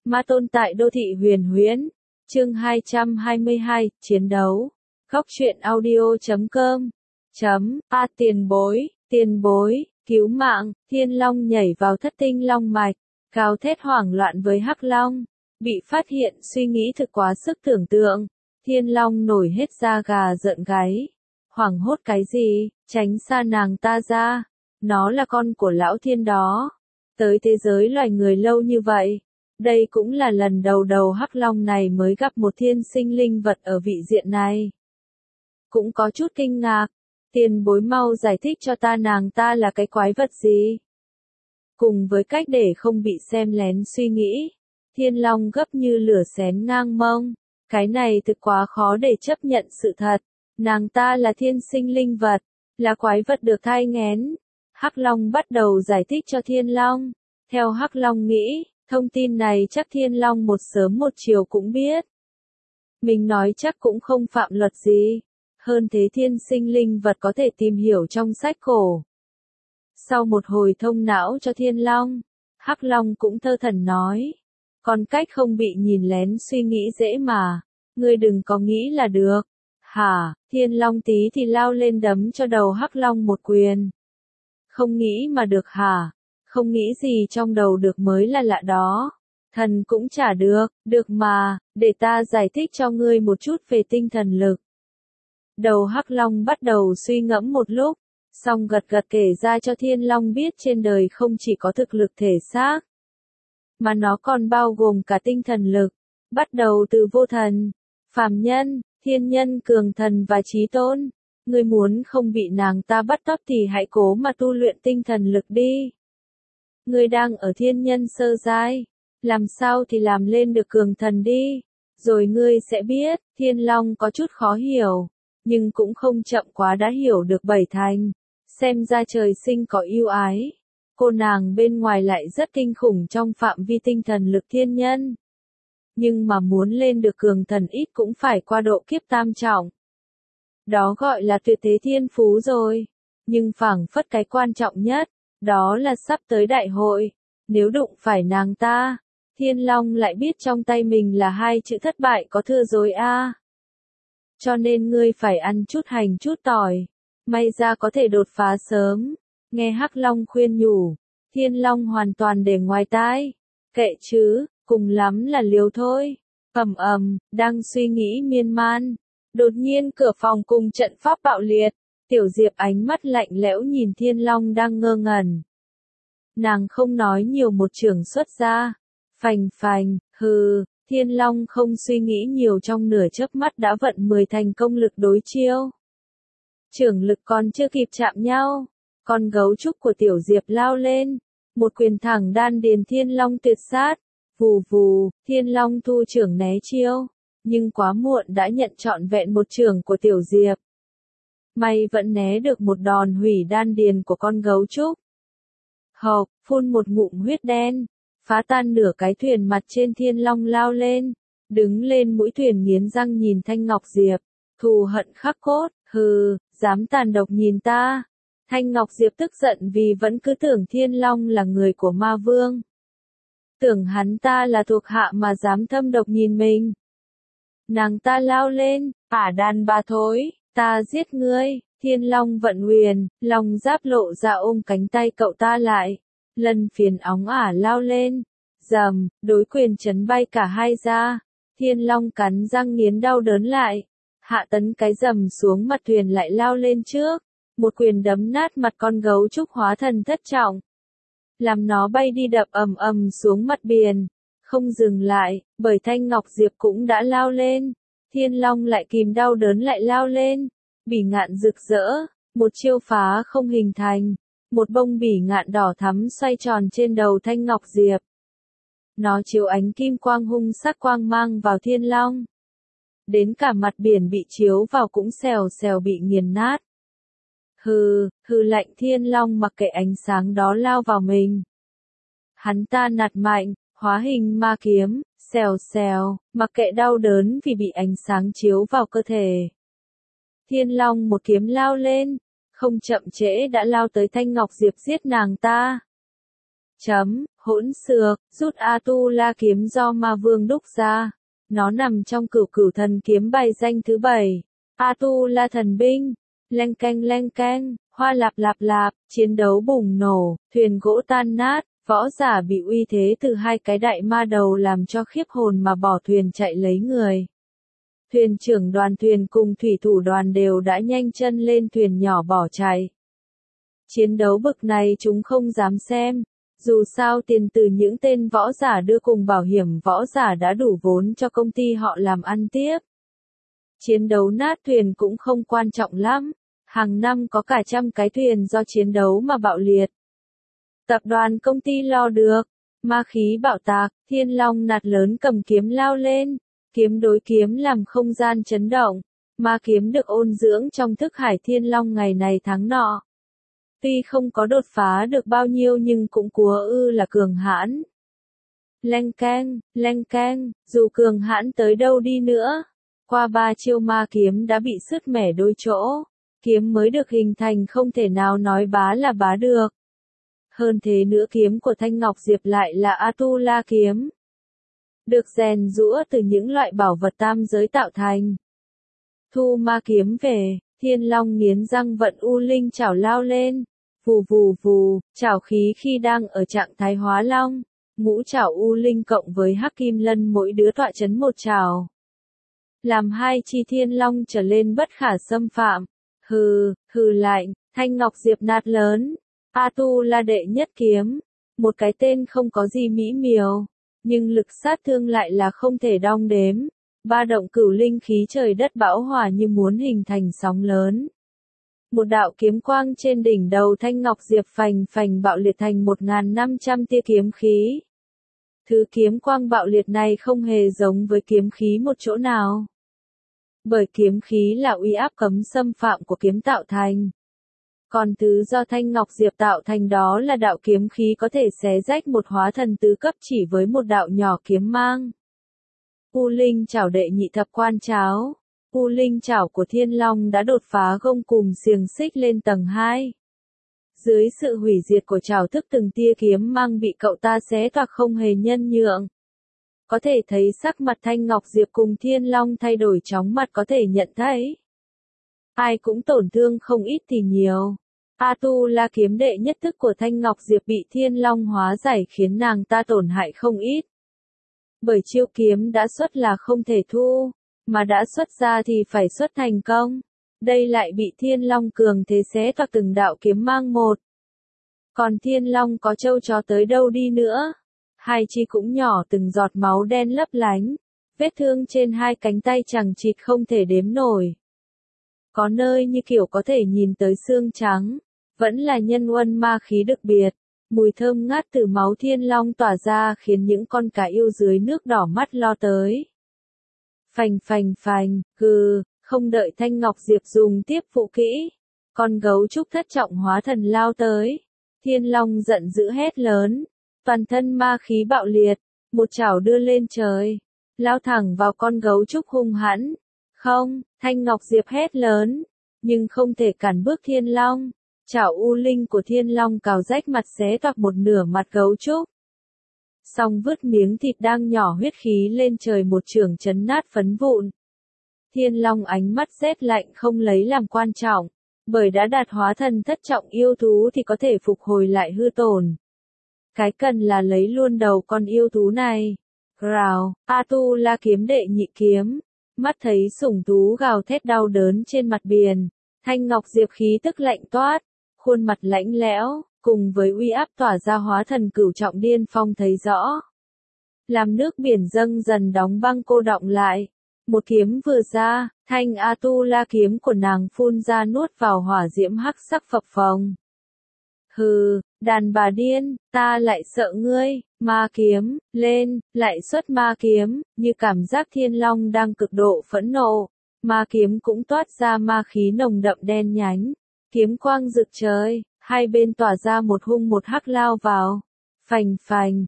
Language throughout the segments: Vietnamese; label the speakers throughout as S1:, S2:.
S1: Ma tôn tại đô thị huyền huyễn. Chương 222, chiến đấu. Góc truyện audio.com. Tiền bối, cứu mạng, Thiên Long nhảy vào thất tinh long mạch, gào thét hoảng loạn với Hắc Long. Bị phát hiện suy nghĩ thực quá sức tưởng tượng. Thiên Long nổi hết da gà giận gáy. Hoảng hốt cái gì, tránh xa nàng ta ra. Nó là con của lão thiên đó. Tới thế giới loài người lâu như vậy. Đây cũng là lần đầu Hắc Long này mới gặp một thiên sinh linh vật ở vị diện này. Cũng có chút kinh ngạc. Tiền bối mau giải thích cho ta nàng ta là cái quái vật gì. Cùng với cách để không bị xem lén suy nghĩ. Thiên Long gấp như lửa xén ngang mông. Cái này thực quá khó để chấp nhận sự thật. Nàng ta là thiên sinh linh vật. Là quái vật được thai nghén. Hắc Long bắt đầu giải thích cho Thiên Long. Theo Hắc Long nghĩ, thông tin này chắc Thiên Long một sớm một chiều cũng biết. Mình nói chắc cũng không phạm luật gì. Hơn thế thiên sinh linh vật có thể tìm hiểu trong sách cổ. Sau một hồi thông não cho Thiên Long, Hắc Long cũng thơ thẩn nói. Còn cách không bị nhìn lén suy nghĩ dễ mà. Ngươi đừng có nghĩ là được. Hả, Thiên Long tí thì lao lên đấm cho đầu Hắc Long một quyền. Không nghĩ mà được hả? Không nghĩ gì trong đầu được mới là lạ đó. Thần cũng chả được mà, để ta giải thích cho ngươi một chút về tinh thần lực. Đầu Hắc Long bắt đầu suy ngẫm một lúc, xong gật gật kể ra cho Thiên Long biết trên đời không chỉ có thực lực thể xác, mà nó còn bao gồm cả tinh thần lực, bắt đầu từ vô thần, phàm nhân, thiên nhân, cường thần và chí tôn. Ngươi muốn không bị nàng ta bắt cóc thì hãy cố mà tu luyện tinh thần lực đi. Ngươi đang ở thiên nhân sơ giai, làm sao thì làm lên được cường thần đi, rồi ngươi sẽ biết. Thiên Long có chút khó hiểu, nhưng cũng không chậm quá đã hiểu được bảy thành. Xem ra trời sinh có ưu ái. Cô nàng bên ngoài lại rất kinh khủng trong phạm vi tinh thần lực thiên nhân. Nhưng mà muốn lên được cường thần ít cũng phải qua độ kiếp tam trọng. Đó gọi là tuyệt thế thiên phú rồi. Nhưng phảng phất cái quan trọng nhất, đó là sắp tới đại hội. Nếu đụng phải nàng ta, Thiên Long lại biết trong tay mình là hai chữ thất bại có thừa rồi a. Cho nên ngươi phải ăn chút hành chút tỏi. May ra có thể đột phá sớm. Nghe Hắc Long khuyên nhủ, Thiên Long hoàn toàn để ngoài tai. Kệ chứ, cùng lắm là liều thôi. Đang suy nghĩ miên man. Đột nhiên cửa phòng cùng trận pháp bạo liệt. Tiểu Diệp ánh mắt lạnh lẽo nhìn Thiên Long đang ngơ ngẩn. Nàng không nói nhiều một chưởng xuất ra. Phành phành, hừ, Thiên Long không suy nghĩ nhiều trong nửa chớp mắt đã vận 10 thành công lực đối chiêu. Chưởng lực còn chưa kịp chạm nhau. Con gấu trúc của Tiểu Diệp lao lên. Một quyền thẳng đan điền Thiên Long tuyệt sát. Vù vù, Thiên Long thu chưởng né chiêu. Nhưng quá muộn đã nhận trọn vẹn một chưởng của Tiểu Diệp. May vẫn né được một đòn hủy đan điền của con gấu trúc. Hộc, phun một ngụm huyết đen. Phá tan nửa cái thuyền mặt trên. Thiên Long lao lên. Đứng lên mũi thuyền nghiến răng nhìn Thanh Ngọc Diệp. Thù hận khắc cốt, hừ, dám tàn độc nhìn ta. Thanh Ngọc Diệp tức giận vì vẫn cứ tưởng Thiên Long là người của Ma Vương. Tưởng hắn ta là thuộc hạ mà dám thâm độc nhìn mình. Nàng ta lao lên, đàn bà thối, ta giết ngươi. Thiên Long vận huyền, long giáp lộ ra ôm cánh tay cậu ta lại. Lần phiền óng lao lên. Dầm, đối quyền chấn bay cả hai ra. Thiên Long cắn răng nghiến đau đớn lại. Hạ tấn cái dầm xuống mặt thuyền lại lao lên trước. Một quyền đấm nát mặt con gấu trúc hóa thần thất trọng. Làm nó bay đi đập ầm xuống mặt biển. Không dừng lại, bởi Thanh Ngọc Diệp cũng đã lao lên. Thiên Long lại kìm đau đớn lại lao lên. Bỉ ngạn rực rỡ, một chiêu phá không hình thành. Một bông bỉ ngạn đỏ thắm xoay tròn trên đầu Thanh Ngọc Diệp. Nó chiếu ánh kim quang hung sắc quang mang vào Thiên Long. Đến cả mặt biển bị chiếu vào cũng xèo xèo bị nghiền nát. Hừ lạnh. Thiên Long mặc kệ ánh sáng đó lao vào mình. Hắn ta nạt mạnh, hóa hình ma kiếm, xèo xèo, mặc kệ đau đớn vì bị ánh sáng chiếu vào cơ thể. Thiên Long một kiếm lao lên, không chậm trễ đã lao tới Thanh Ngọc Diệp giết nàng ta. Hỗn xược, rút Atula kiếm do ma vương đúc ra. Nó nằm trong cửu cửu thần kiếm bài danh thứ 7. Atula thần binh. Leng keng, hoa lạp lạp lạp, chiến đấu bùng nổ, thuyền gỗ tan nát, võ giả bị uy thế từ hai cái đại ma đầu làm cho khiếp hồn mà bỏ thuyền chạy lấy người. Thuyền trưởng đoàn thuyền cùng thủy thủ đoàn đều đã nhanh chân lên thuyền nhỏ bỏ chạy. Chiến đấu bực này chúng không dám xem. Dù sao tiền từ những tên võ giả đưa cùng bảo hiểm võ giả đã đủ vốn cho công ty họ làm ăn tiếp. Chiến đấu nát thuyền cũng không quan trọng lắm. Hàng năm có cả trăm cái thuyền do chiến đấu mà bạo liệt. Tập đoàn công ty lo được. Ma khí bạo tạc, Thiên Long nạt lớn cầm kiếm lao lên. Kiếm đối kiếm làm không gian chấn động. Ma kiếm được ôn dưỡng trong thức hải Thiên Long ngày này tháng nọ. Tuy không có đột phá được bao nhiêu nhưng cũng cúa ư là cường hãn. Leng keng, dù cường hãn tới đâu đi nữa. Qua 3 chiêu ma kiếm đã bị sứt mẻ đôi chỗ. Kiếm mới được hình thành không thể nào nói bá là bá được. Hơn thế nữa kiếm của Thanh Ngọc Diệp lại là Atula kiếm. Được rèn giũa từ những loại bảo vật tam giới tạo thành. Thu ma kiếm về, Thiên Long nghiến răng vận U Linh chảo lao lên. Vù vù vù, chảo khí khi đang ở trạng thái hóa long. Ngũ chảo U Linh cộng với Hắc Kim Lân mỗi đứa tọa chấn một chảo. Làm hai chi Thiên Long trở lên bất khả xâm phạm. Hừ lạnh, Thanh Ngọc Diệp nạt lớn. Atula đệ nhất kiếm. Một cái tên không có gì mỹ miều. Nhưng lực sát thương lại là không thể đong đếm. Ba động cửu linh khí trời đất bão hòa như muốn hình thành sóng lớn. Một đạo kiếm quang trên đỉnh đầu Thanh Ngọc Diệp phành bạo liệt thành 1500 tia kiếm khí. Thứ kiếm quang bạo liệt này không hề giống với kiếm khí một chỗ nào. Bởi kiếm khí là uy áp cấm xâm phạm của kiếm tạo thành. Còn thứ do Thanh Ngọc Diệp tạo thành đó là đạo kiếm khí có thể xé rách một hóa thần tứ cấp chỉ với một đạo nhỏ kiếm mang. U Linh chảo đệ nhị thập quan cháo. U Linh chảo của Thiên Long đã đột phá gông cùm xiềng xích lên tầng 2. Dưới sự hủy diệt của chảo thức từng tia kiếm mang bị cậu ta xé toạc không hề nhân nhượng. Có thể thấy sắc mặt Thanh Ngọc Diệp cùng Thiên Long thay đổi chóng mặt có thể nhận thấy. Ai cũng tổn thương không ít thì nhiều. Atula kiếm đệ nhất thức của Thanh Ngọc Diệp bị Thiên Long hóa giải khiến nàng ta tổn hại không ít. Bởi chiêu kiếm đã xuất là không thể thu, mà đã xuất ra thì phải xuất thành công. Đây lại bị Thiên Long cường thế xé toạc từng đạo kiếm mang một. Còn Thiên Long có trâu chó tới đâu đi nữa. Hai chi cũng nhỏ từng giọt máu đen lấp lánh. Vết thương trên hai cánh tay chằng chịt không thể đếm nổi. Có nơi như kiểu có thể nhìn tới xương trắng. Vẫn là nhân uân ma khí đặc biệt. Mùi thơm ngát từ máu Thiên Long tỏa ra khiến những con cá yêu dưới nước đỏ mắt lo tới. Phành, không đợi Thanh Ngọc Diệp dùng tiếp phụ kỹ. Con gấu trúc thất trọng hóa thần lao tới. Thiên Long giận dữ hét lớn. Toàn thân ma khí bạo liệt. Một chảo đưa lên trời. Lao thẳng vào con gấu trúc hung hãn. Không, Thanh Ngọc Diệp hét lớn. Nhưng không thể cản bước Thiên Long. Chảo U Linh của Thiên Long cào rách mặt xé toạc một nửa mặt gấu trúc. Xong vứt miếng thịt đang nhỏ huyết khí lên trời một chưởng chấn nát phấn vụn. Thiên Long ánh mắt rét lạnh không lấy làm quan trọng. Bởi đã đạt hóa thần thất trọng yêu thú thì có thể phục hồi lại hư tổn. Cái cần là lấy luôn đầu con yêu thú này. Rào, Atula kiếm đệ nhị kiếm. Mắt thấy sủng thú gào thét đau đớn trên mặt biển. Thanh Ngọc Diệp khí tức lạnh toát. Khuôn mặt lãnh lẽo, cùng với uy áp tỏa ra hóa thần cửu trọng điên phong thấy rõ. Làm nước biển dâng dần đóng băng cô đọng lại. Một kiếm vừa ra, thanh Atula kiếm của nàng phun ra nuốt vào hỏa diễm hắc sắc phập phồng. Hừ, đàn bà điên, ta lại sợ ngươi, ma kiếm, lên, lại xuất ma kiếm, như cảm giác Thiên Long đang cực độ phẫn nộ. Ma kiếm cũng toát ra ma khí nồng đậm đen nhánh. Kiếm quang rực trời, hai bên tỏa ra một hung một hắc lao vào. Phành,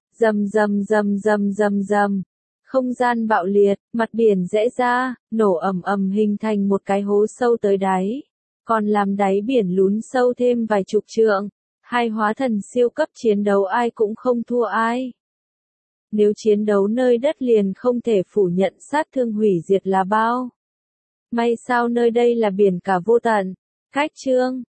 S1: rầm. Không gian bạo liệt, mặt biển rẽ ra, nổ ầm hình thành một cái hố sâu tới đáy. Còn làm đáy biển lún sâu thêm vài chục trượng. Hai hóa thần siêu cấp chiến đấu ai cũng không thua ai. Nếu chiến đấu nơi đất liền không thể phủ nhận sát thương hủy diệt là bao. May sao nơi đây là biển cả vô tận. Cách chương